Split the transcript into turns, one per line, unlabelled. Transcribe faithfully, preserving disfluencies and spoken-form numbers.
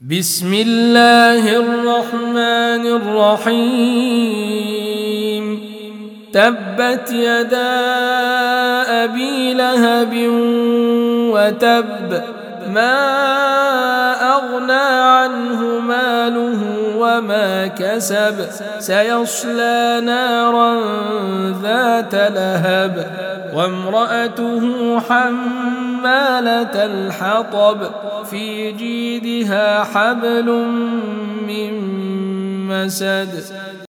بسم الله الرحمن الرحيم تبت يدا أبي لهب وتب ما أغنى عنه ماله وما كسب سيصلى نارا ذات لهب وامرأته حمالة الحطب في جيدها حبل من مسد